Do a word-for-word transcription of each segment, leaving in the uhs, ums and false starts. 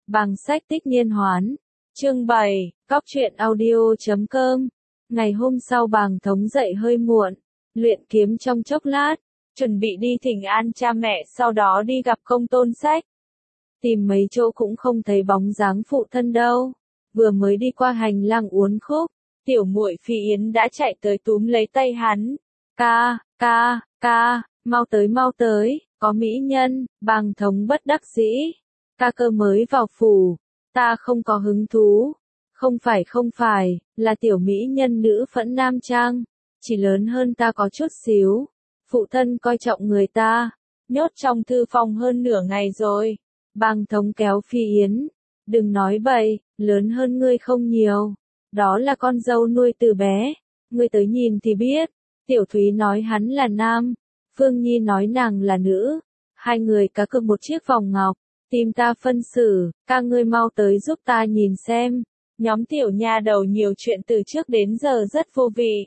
Bằng sách tích niên hoán. Chương bảy, Cóc truyện audio chấm com. Ngày hôm sau Bàng Thống dậy hơi muộn, luyện kiếm trong chốc lát, chuẩn bị đi thỉnh an cha mẹ sau đó đi gặp Công Tôn Sách. Tìm mấy chỗ cũng không thấy bóng dáng phụ thân đâu. Vừa mới đi qua hành lang uốn khúc, tiểu muội Phi Yến đã chạy tới túm lấy tay hắn. Ca, ca, ca, mau tới mau tới, có mỹ nhân. Bàng Thống bất đắc dĩ. Ca cơ mới vào phủ, ta không có hứng thú. Không phải không phải, là tiểu mỹ nhân nữ phẫn nam trang, chỉ lớn hơn ta có chút xíu. Phụ thân coi trọng người ta, nhốt trong thư phòng hơn nửa ngày rồi. Bàng Thống kéo Phi Yến, đừng nói bậy, lớn hơn ngươi không nhiều. Đó là con dâu nuôi từ bé, ngươi tới nhìn thì biết. Tiểu Thúy nói hắn là nam, Phương Nhi nói nàng là nữ. Hai người cá cược một chiếc vòng ngọc, tìm ta phân xử, ca ngươi mau tới giúp ta nhìn xem. Nhóm tiểu nha đầu nhiều chuyện từ trước đến giờ rất vô vị.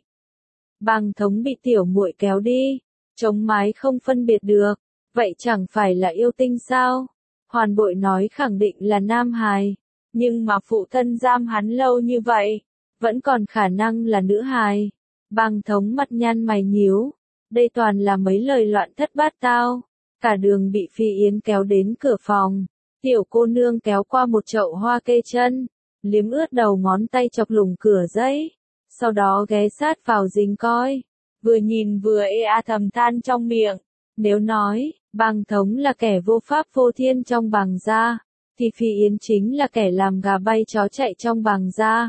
Bàng Thống bị tiểu muội kéo đi, chống mái không phân biệt được, vậy chẳng phải là yêu tinh sao? Hoàn Bội nói khẳng định là nam hài, nhưng mà phụ thân giam hắn lâu như vậy, vẫn còn khả năng là nữ hài. Bàng Thống mặt nhăn mày nhíu, đây toàn là mấy lời loạn thất bát tao. Cả đường bị Phi Yến kéo đến cửa phòng, tiểu cô nương kéo qua một chậu hoa kê chân, liếm ướt đầu ngón tay chọc lủng cửa giấy, sau đó ghé sát vào dính coi, vừa nhìn vừa ê a thầm than trong miệng. Nếu nói, Bàng Thống là kẻ vô pháp vô thiên trong Bàng gia, thì Phi Yến chính là kẻ làm gà bay chó chạy trong Bàng gia.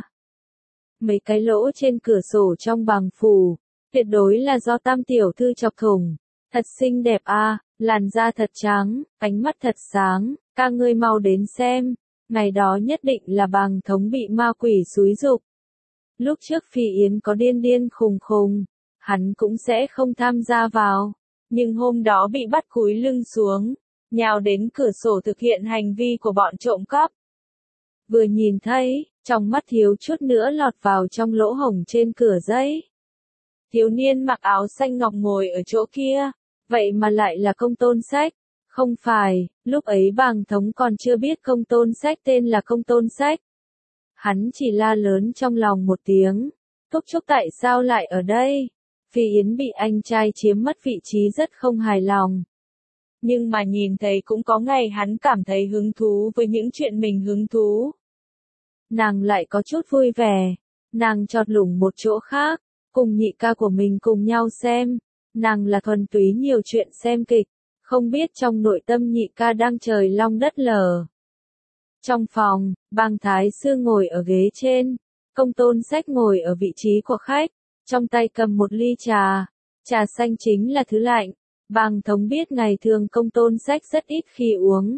Mấy cái lỗ trên cửa sổ trong Bàng phủ, tuyệt đối là do tam tiểu thư chọc thủng. Thật xinh đẹp a, à, làn da thật trắng, ánh mắt thật sáng, ca ngươi mau đến xem. Ngày đó nhất định là Bàng Thống bị ma quỷ xúi giục. Lúc trước Phi Yến có điên điên khùng khùng, hắn cũng sẽ không tham gia vào. Nhưng hôm đó bị bắt cúi lưng xuống, nhào đến cửa sổ thực hiện hành vi của bọn trộm cắp. Vừa nhìn thấy, trong mắt thiếu chút nữa lọt vào trong lỗ hổng trên cửa giấy. Thiếu niên mặc áo xanh ngọc ngồi ở chỗ kia, vậy mà lại là Công Tôn Sách. Không phải, lúc ấy Bàng Thống còn chưa biết Công Tôn Sách tên là Công Tôn Sách. Hắn chỉ la lớn trong lòng một tiếng, Thúc Trúc tại sao lại ở đây? Phi Yến bị anh trai chiếm mất vị trí rất không hài lòng. Nhưng mà nhìn thấy cũng có ngày hắn cảm thấy hứng thú với những chuyện mình hứng thú. Nàng lại có chút vui vẻ, nàng chọt lủng một chỗ khác, cùng nhị ca của mình cùng nhau xem. Nàng là thuần túy nhiều chuyện xem kịch, không biết trong nội tâm nhị ca đang trời long đất lở. Trong phòng, Bàng Thái Sư ngồi ở ghế trên, Công Tôn Sách ngồi ở vị trí của khách, trong tay cầm một ly trà, trà xanh chính là thứ lạnh. Bàng Thống biết ngày thường Công Tôn Sách rất ít khi uống.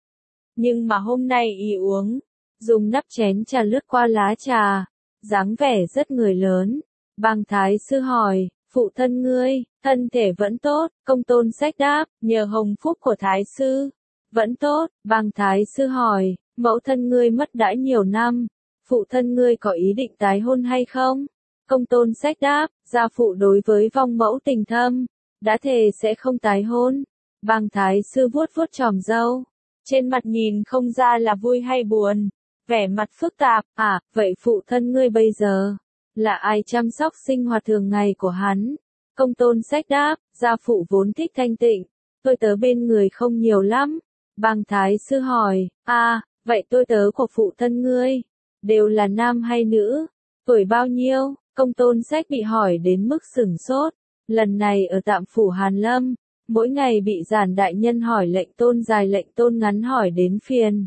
Nhưng mà hôm nay y uống, dùng nắp chén trà lướt qua lá trà, dáng vẻ rất người lớn. Bàng Thái Sư hỏi, phụ thân ngươi, thân thể vẫn tốt? Công Tôn Sách đáp, nhờ hồng phúc của Thái Sư, vẫn tốt. Bàng Thái Sư hỏi, mẫu thân ngươi mất đã nhiều năm, phụ thân ngươi có ý định tái hôn hay không? Công Tôn Sách đáp, gia phụ đối với vong mẫu tình thâm, đã thề sẽ không tái hôn. Bàng Thái Sư vuốt vuốt chòm râu, trên mặt nhìn không ra là vui hay buồn, vẻ mặt phức tạp. À, vậy phụ thân ngươi bây giờ là ai chăm sóc sinh hoạt thường ngày của hắn? Công Tôn Sách đáp, gia phụ vốn thích thanh tịnh, tôi tớ bên người không nhiều lắm. Bàng Thái Sư hỏi, à, vậy tôi tớ của phụ thân ngươi đều là nam hay nữ? Tuổi bao nhiêu? Công Tôn Sách bị hỏi đến mức sửng sốt. Lần này ở tạm phủ Hàn Lâm, mỗi ngày bị giản đại nhân hỏi lệnh tôn dài lệnh tôn ngắn hỏi đến phiền.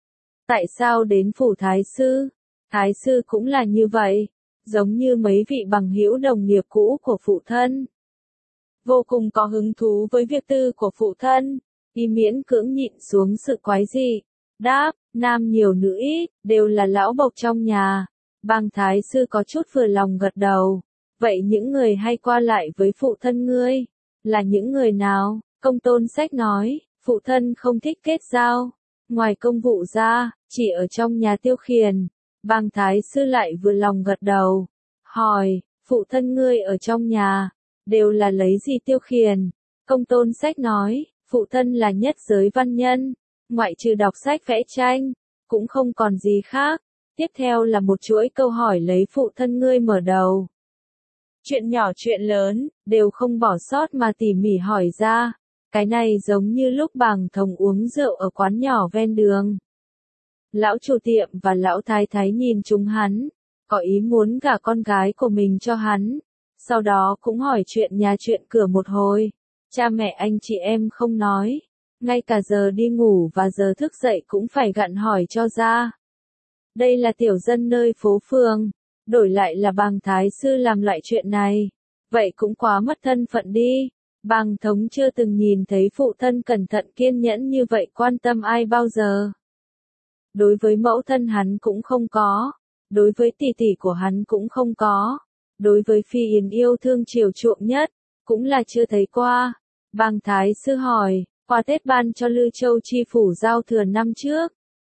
Tại sao đến phủ Thái Sư? Thái Sư cũng là như vậy, giống như mấy vị bằng hữu đồng nghiệp cũ của phụ thân. Vô cùng có hứng thú với việc tư của phụ thân, y miễn cưỡng nhịn xuống sự quái dị. Đáp, nam nhiều nữ ít, đều là lão bộc trong nhà. Bàng Thái Sư có chút vừa lòng gật đầu. Vậy những người hay qua lại với phụ thân ngươi, là những người nào? Công Tôn Sách nói, phụ thân không thích kết giao, ngoài công vụ ra, chỉ ở trong nhà tiêu khiển. Bàng Thái Sư lại vừa lòng gật đầu, hỏi, phụ thân ngươi ở trong nhà, đều là lấy gì tiêu khiển? Công Tôn Sách nói, phụ thân là nhất giới văn nhân, ngoại trừ đọc sách vẽ tranh, cũng không còn gì khác. Tiếp theo là một chuỗi câu hỏi lấy phụ thân ngươi mở đầu. Chuyện nhỏ chuyện lớn, đều không bỏ sót mà tỉ mỉ hỏi ra. Cái này giống như lúc Bàng Thống uống rượu ở quán nhỏ ven đường. Lão chủ tiệm và lão thái thái nhìn chúng hắn, có ý muốn gả con gái của mình cho hắn. Sau đó cũng hỏi chuyện nhà chuyện cửa một hồi. Cha mẹ anh chị em không nói. Ngay cả giờ đi ngủ và giờ thức dậy cũng phải gặn hỏi cho ra. Đây là tiểu dân nơi phố phường. Đổi lại là Bàng Thái Sư làm loại chuyện này. Vậy cũng quá mất thân phận đi. Bàng Thống chưa từng nhìn thấy phụ thân cẩn thận kiên nhẫn như vậy quan tâm ai bao giờ. Đối với mẫu thân hắn cũng không có. Đối với tỷ tỷ của hắn cũng không có. Đối với Phi Yến yêu thương chiều chuộng nhất, cũng là chưa thấy qua. Bàng Thái Sư hỏi, quà Tết ban cho Lư Châu chi phủ giao thừa năm trước.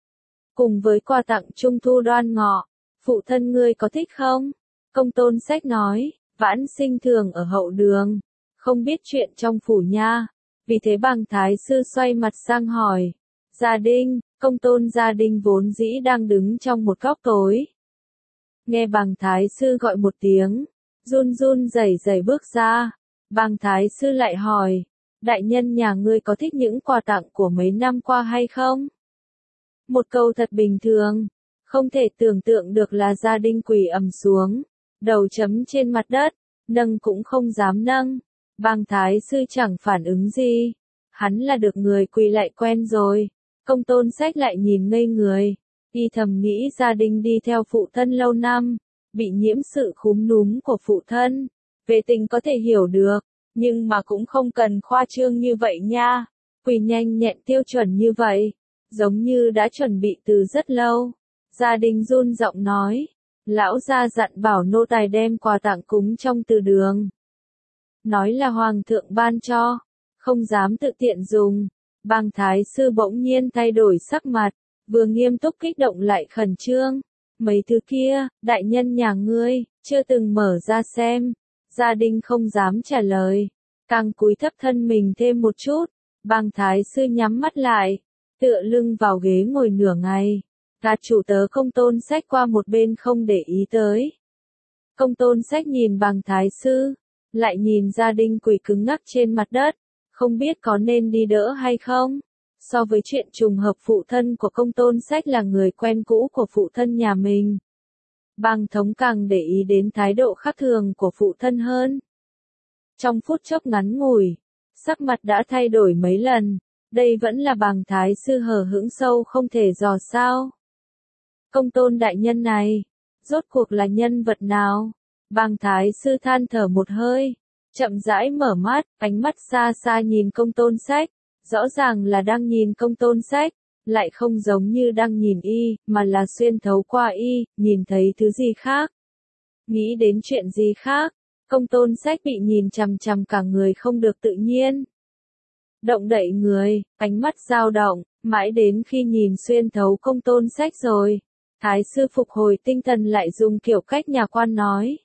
Cùng với quà tặng Trung thu Đoan Ngọ, phụ thân ngươi có thích không? Công Tôn Sách nói, vãn sinh thường ở hậu đường, không biết chuyện trong phủ nha. Vì thế Bàng Thái Sư xoay mặt sang hỏi, Gia Đinh, Công Tôn Gia Đinh vốn dĩ đang đứng trong một góc tối. Nghe Bàng Thái Sư gọi một tiếng, run run rẩy rẩy bước ra. Bàng Thái Sư lại hỏi, đại nhân nhà ngươi có thích những quà tặng của mấy năm qua hay không? Một câu thật bình thường, không thể tưởng tượng được là Gia Đinh quỳ ầm xuống, đầu chấm trên mặt đất, nâng cũng không dám nâng. Bàng Thái Sư chẳng phản ứng gì, hắn là được người quỳ lại quen rồi. Công Tôn Sách lại nhìn ngây người, y thầm nghĩ Gia Đinh đi theo phụ thân lâu năm, bị nhiễm sự khúm núm của phụ thân. Về tình có thể hiểu được, nhưng mà cũng không cần khoa trương như vậy nha. Quỳ nhanh nhẹn tiêu chuẩn như vậy, giống như đã chuẩn bị từ rất lâu. Gia Đinh run giọng nói, lão gia dặn bảo nô tài đem quà tặng cúng trong từ đường. Nói là hoàng thượng ban cho, không dám tự tiện dùng. Bàng Thái Sư bỗng nhiên thay đổi sắc mặt, vừa nghiêm túc kích động lại khẩn trương. Mấy thứ kia, đại nhân nhà ngươi, chưa từng mở ra xem. Gia Đinh không dám trả lời, càng cúi thấp thân mình thêm một chút. Bàng Thái Sư nhắm mắt lại, tựa lưng vào ghế ngồi nửa ngày. Gạt chủ tớ Công Tôn Sách qua một bên không để ý tới. Công Tôn Sách nhìn Bàng Thái Sư, lại nhìn Gia Đinh quỳ cứng ngắc trên mặt đất, không biết có nên đi đỡ hay không. So với chuyện trùng hợp phụ thân của Công Tôn Sách là người quen cũ của phụ thân nhà mình, Bàng Thống càng để ý đến thái độ khác thường của phụ thân hơn. Trong phút chốc ngắn ngủi, sắc mặt đã thay đổi mấy lần. Đây vẫn là Bàng Thái Sư hờ hững sâu không thể dò sao. Công Tôn đại nhân này, rốt cuộc là nhân vật nào? Bàng Thái Sư than thở một hơi, chậm rãi mở mắt, ánh mắt xa xa nhìn Công Tôn Sách. Rõ ràng là đang nhìn Công Tôn Sách, lại không giống như đang nhìn y, mà là xuyên thấu qua y, nhìn thấy thứ gì khác. Nghĩ đến chuyện gì khác, Công Tôn Sách bị nhìn chằm chằm cả người không được tự nhiên. Động đậy người, ánh mắt dao động, mãi đến khi nhìn xuyên thấu Công Tôn Sách rồi. Thái Sư phục hồi tinh thần lại dùng kiểu cách nhà quan nói.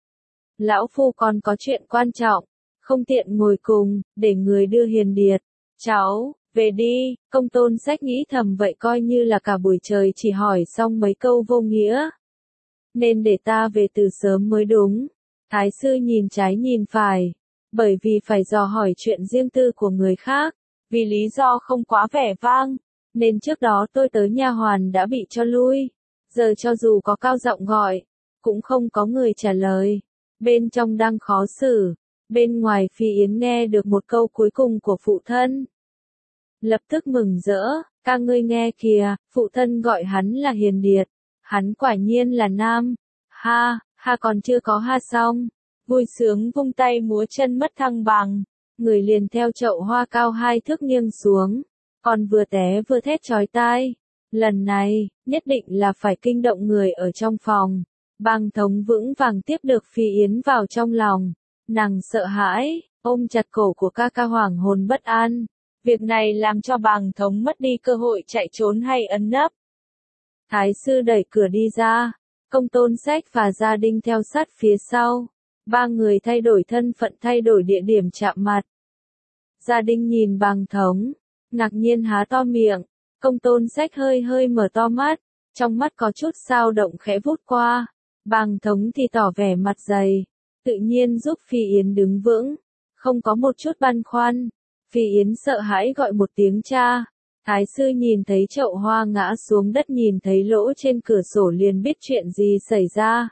Lão phu còn có chuyện quan trọng, không tiện ngồi cùng, để người đưa Hiền Điệt. Cháu, về đi. Công Tôn Sách nghĩ thầm vậy coi như là cả buổi trời chỉ hỏi xong mấy câu vô nghĩa. Nên để ta về từ sớm mới đúng. Thái Sư nhìn trái nhìn phải, bởi vì phải dò hỏi chuyện riêng tư của người khác, vì lý do không quá vẻ vang, nên trước đó tôi tới nha hoàn đã bị cho lui. Giờ cho dù có cao giọng gọi, cũng không có người trả lời. Bên trong đang khó xử, bên ngoài Phi Yến nghe được một câu cuối cùng của phụ thân. Lập tức mừng rỡ, các ngươi nghe kìa, phụ thân gọi hắn là Hiền Điệt, hắn quả nhiên là nam. Ha, ha còn chưa có ha xong, vui sướng vung tay múa chân mất thăng bằng, người liền theo chậu hoa cao hai thước nghiêng xuống, còn vừa té vừa thét chói tai. Lần này, nhất định là phải kinh động người ở trong phòng. Bàng Thống vững vàng tiếp được Phi Yến vào trong lòng, nàng sợ hãi, ôm chặt cổ của ca ca hoàng hồn bất an. Việc này làm cho Bàng Thống mất đi cơ hội chạy trốn hay ẩn nấp. Thái Sư đẩy cửa đi ra, Công Tôn Sách và Gia Đinh theo sát phía sau. Ba người thay đổi thân phận, thay đổi địa điểm chạm mặt. Gia Đinh nhìn Bàng Thống, ngạc nhiên há to miệng, Công tôn sách hơi hơi mở to mắt, trong mắt có chút dao động khẽ vút qua. Bàng thống thì tỏ vẻ mặt dày, tự nhiên giúp Phi Yến đứng vững, không có một chút băn khoăn. Phi Yến sợ hãi gọi một tiếng cha. Thái sư nhìn thấy chậu hoa ngã xuống đất, nhìn thấy lỗ trên cửa sổ liền biết chuyện gì xảy ra.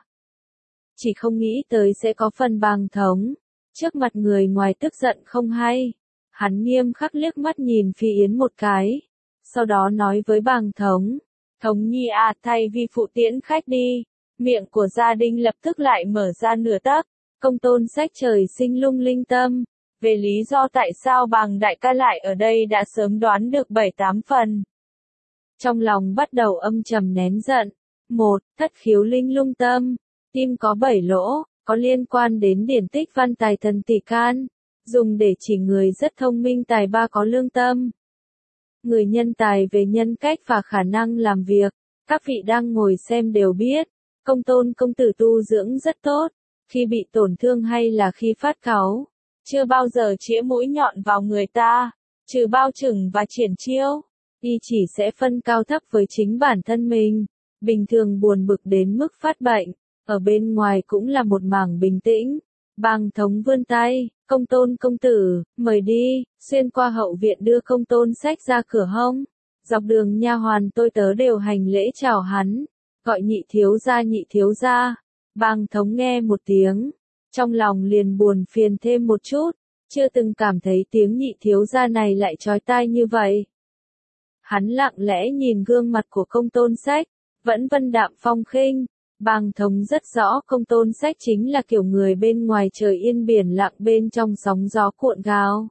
Chỉ không nghĩ tới sẽ có phần Bàng thống. Trước mặt người ngoài tức giận không hay. Hắn nghiêm khắc liếc mắt nhìn Phi Yến một cái. Sau đó nói với Bàng thống. Thống nhi à, thay vì phụ tiễn khách đi. Miệng của gia đình lập tức lại mở ra nửa tấc. Công tôn sách trời sinh lung linh tâm. Về lý do tại sao Bàng đại ca lại ở đây đã sớm đoán được bảy tám phần. Trong lòng bắt đầu âm trầm nén giận. Một, thất khiếu linh lung tâm. Tim có bảy lỗ, có liên quan đến điển tích văn tài thần tỷ can. Dùng để chỉ người rất thông minh tài ba có lương tâm. Người nhân tài về nhân cách và khả năng làm việc. Các vị đang ngồi xem đều biết. Công tôn công tử tu dưỡng rất tốt. Khi bị tổn thương hay là khi phát cáu. Chưa bao giờ chĩa mũi nhọn vào người ta, trừ bao trừng và triển chiêu, y chỉ sẽ phân cao thấp với chính bản thân mình, bình thường buồn bực đến mức phát bệnh, ở bên ngoài cũng là một mảng bình tĩnh. Bàng thống vươn tay, công tôn công tử, mời đi, xuyên qua hậu viện đưa công tôn sách ra cửa hông, dọc đường nha hoàn tôi tớ đều hành lễ chào hắn, gọi nhị thiếu gia nhị thiếu gia. Bàng thống nghe một tiếng. Trong lòng liền buồn phiền thêm một chút, chưa từng cảm thấy tiếng nhị thiếu gia này lại chói tai như vậy. Hắn lặng lẽ nhìn gương mặt của công tôn sách, vẫn vân đạm phong khinh. Bàng thống rất rõ công tôn sách chính là kiểu người bên ngoài trời yên biển lặng, bên trong sóng gió cuộn gào.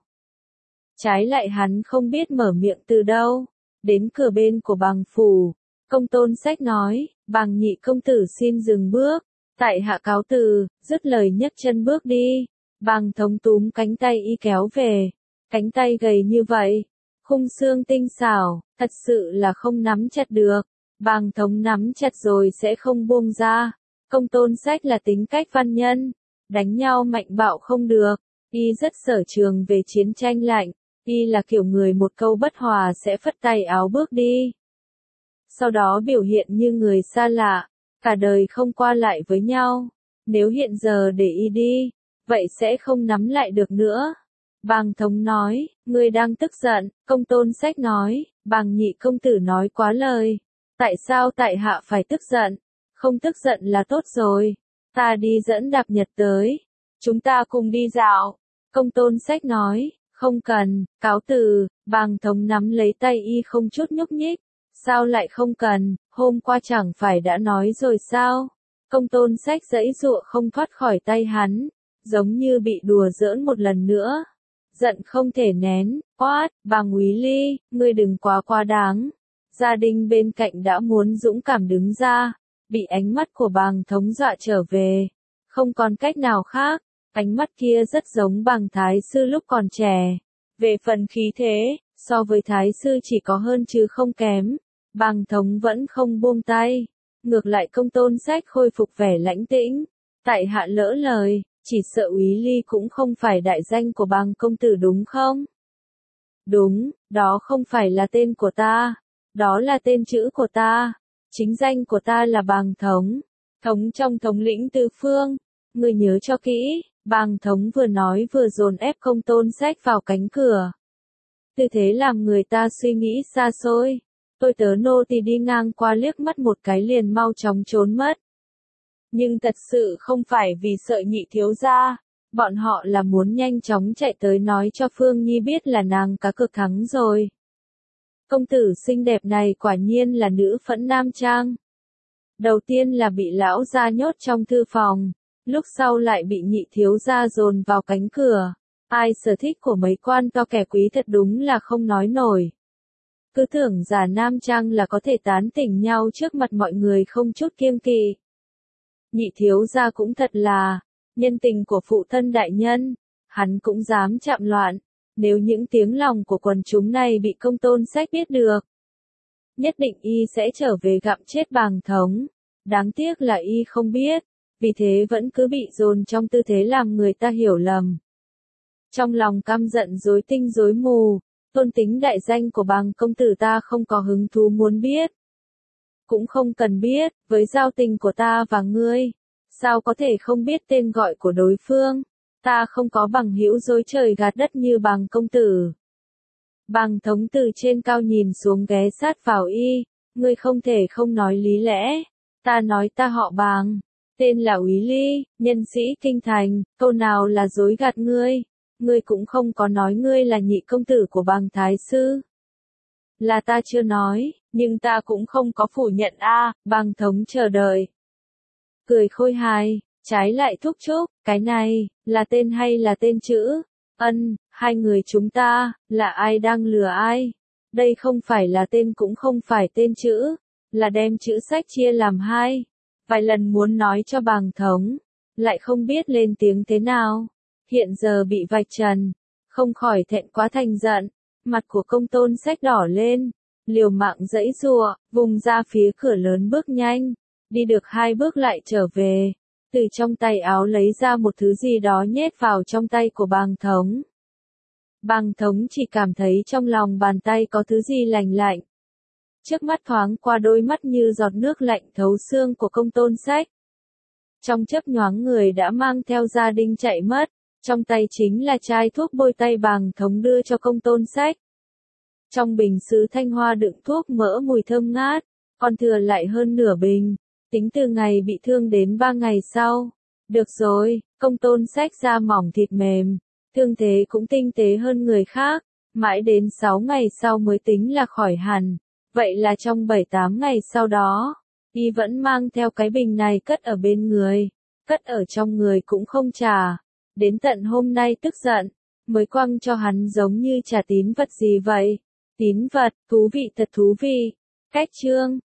Trái lại hắn không biết mở miệng từ đâu. Đến cửa bên của Bàng phủ, công tôn sách nói, Bàng nhị công tử xin dừng bước. Tại hạ cáo từ, dứt lời nhấc chân bước đi. Bàng thống túm cánh tay y kéo về. Cánh tay gầy như vậy, khung xương tinh xảo, thật sự là không nắm chặt được. Bàng thống nắm chặt rồi sẽ không buông ra. Công tôn sách là tính cách văn nhân, đánh nhau mạnh bạo không được. Y rất sở trường về chiến tranh lạnh. Y là kiểu người một câu bất hòa sẽ phất tay áo bước đi. Sau đó biểu hiện như người xa lạ. Cả đời không qua lại với nhau. Nếu hiện giờ để y đi, vậy sẽ không nắm lại được nữa. Bàng thống nói, ngươi đang tức giận. Công tôn sách nói, Bàng nhị công tử nói quá lời. Tại sao tại hạ phải tức giận? Không tức giận là tốt rồi. Ta đi dẫn Đạp Nhật tới. Chúng ta cùng đi dạo. Công tôn sách nói, không cần, cáo từ. Bàng thống nắm lấy tay y không chút nhúc nhích. Sao lại không cần, hôm qua chẳng phải đã nói rồi sao? Công tôn sách giãy giụa không thoát khỏi tay hắn, giống như bị đùa giỡn một lần nữa. Giận không thể nén, quát, Bàng úy ly, ngươi đừng quá quá đáng. Gia đình bên cạnh đã muốn dũng cảm đứng ra, bị ánh mắt của Bàng thống dọa trở về. Không còn cách nào khác, ánh mắt kia rất giống Bàng thái sư lúc còn trẻ. Về phần khí thế, so với thái sư chỉ có hơn chứ không kém. Bàng thống vẫn không buông tay. Ngược lại công tôn sách khôi phục vẻ lãnh tĩnh. Tại hạ lỡ lời, chỉ sợ úy ly cũng không phải đại danh của Bàng công tử đúng không? Đúng, đó không phải là tên của ta. Đó là tên chữ của ta. Chính danh của ta là Bàng thống. Thống trong thống lĩnh tứ phương. Ngươi nhớ cho kỹ. Bàng thống vừa nói vừa dồn ép công tôn sách vào cánh cửa. Tư thế làm người ta suy nghĩ xa xôi. Tôi tớ nô tỳ đi ngang qua liếc mắt một cái liền mau chóng trốn mất. Nhưng thật sự không phải vì sợ nhị thiếu gia, bọn họ là muốn nhanh chóng chạy tới nói cho Phương Nhi biết là nàng cá cược thắng rồi. Công tử xinh đẹp này quả nhiên là nữ phẫn nam trang. Đầu tiên là bị lão gia nhốt trong thư phòng, lúc sau lại bị nhị thiếu gia dồn vào cánh cửa. Ai sở thích của mấy quan to kẻ quý thật đúng là không nói nổi. Cứ tưởng giả nam trang là có thể tán tỉnh nhau trước mặt mọi người không chút kiêng kỵ. Nhị thiếu gia cũng thật là, nhân tình của phụ thân đại nhân, hắn cũng dám chạm loạn. Nếu những tiếng lòng của quần chúng này bị công tôn sách biết được, nhất định y sẽ trở về gặm chết Bàng thống. Đáng tiếc là y không biết, vì thế vẫn cứ bị dồn trong tư thế làm người ta hiểu lầm. Trong lòng căm giận rối tinh rối mù, Tôn tính đại danh của bàng công tử ta không có hứng thú muốn biết. Cũng không cần biết, với giao tình của ta và ngươi. Sao có thể không biết tên gọi của đối phương? Ta không có bằng hữu dối trời gạt đất như bàng công tử. Bàng thống từ trên cao nhìn xuống ghé sát vào y. Ngươi không thể không nói lý lẽ. Ta nói ta họ bàng. Tên là Úy Ly, nhân sĩ kinh thành. Câu nào là dối gạt ngươi? Ngươi cũng không có nói ngươi là nhị công tử của bàng thái sư. Là ta chưa nói, nhưng ta cũng không có phủ nhận a. À, bàng thống chờ đợi. Cười khôi hài, trái lại thúc chúc, cái này, là tên hay là tên chữ? Ân, hai người chúng ta, là ai đang lừa ai? Đây không phải là tên cũng không phải tên chữ, là đem chữ sách chia làm hai. Vài lần muốn nói cho bàng thống, lại không biết lên tiếng thế nào. Hiện giờ bị vạch trần, không khỏi thẹn quá thành giận, mặt của Công Tôn Sách đỏ lên, liều mạng giãy giụa, vùng ra phía cửa lớn bước nhanh, đi được hai bước lại trở về, từ trong tay áo lấy ra một thứ gì đó nhét vào trong tay của bàng thống. Bàng thống chỉ cảm thấy trong lòng bàn tay có thứ gì lạnh lạnh. Trước mắt thoáng qua đôi mắt như giọt nước lạnh thấu xương của Công Tôn Sách. Trong chớp nhoáng người đã mang theo gia đình chạy mất, trong tay chính là chai thuốc bôi tay bàng thống đưa cho Công Tôn Sách. Trong bình sứ thanh hoa đựng thuốc mỡ mùi thơm ngát, còn thừa lại hơn nửa bình, tính từ ngày bị thương đến ba ngày sau. Được rồi, Công Tôn Sách da mỏng thịt mềm, thương thế cũng tinh tế hơn người khác, mãi đến sáu ngày sau mới tính là khỏi hẳn. Vậy là trong bảy tám ngày sau đó, y vẫn mang theo cái bình này cất ở bên người, cất ở trong người cũng không trả. Đến tận hôm nay tức giận, mới quăng cho hắn giống như trả tín vật gì vậy. Tín vật, thú vị thật thú vị. Cách chương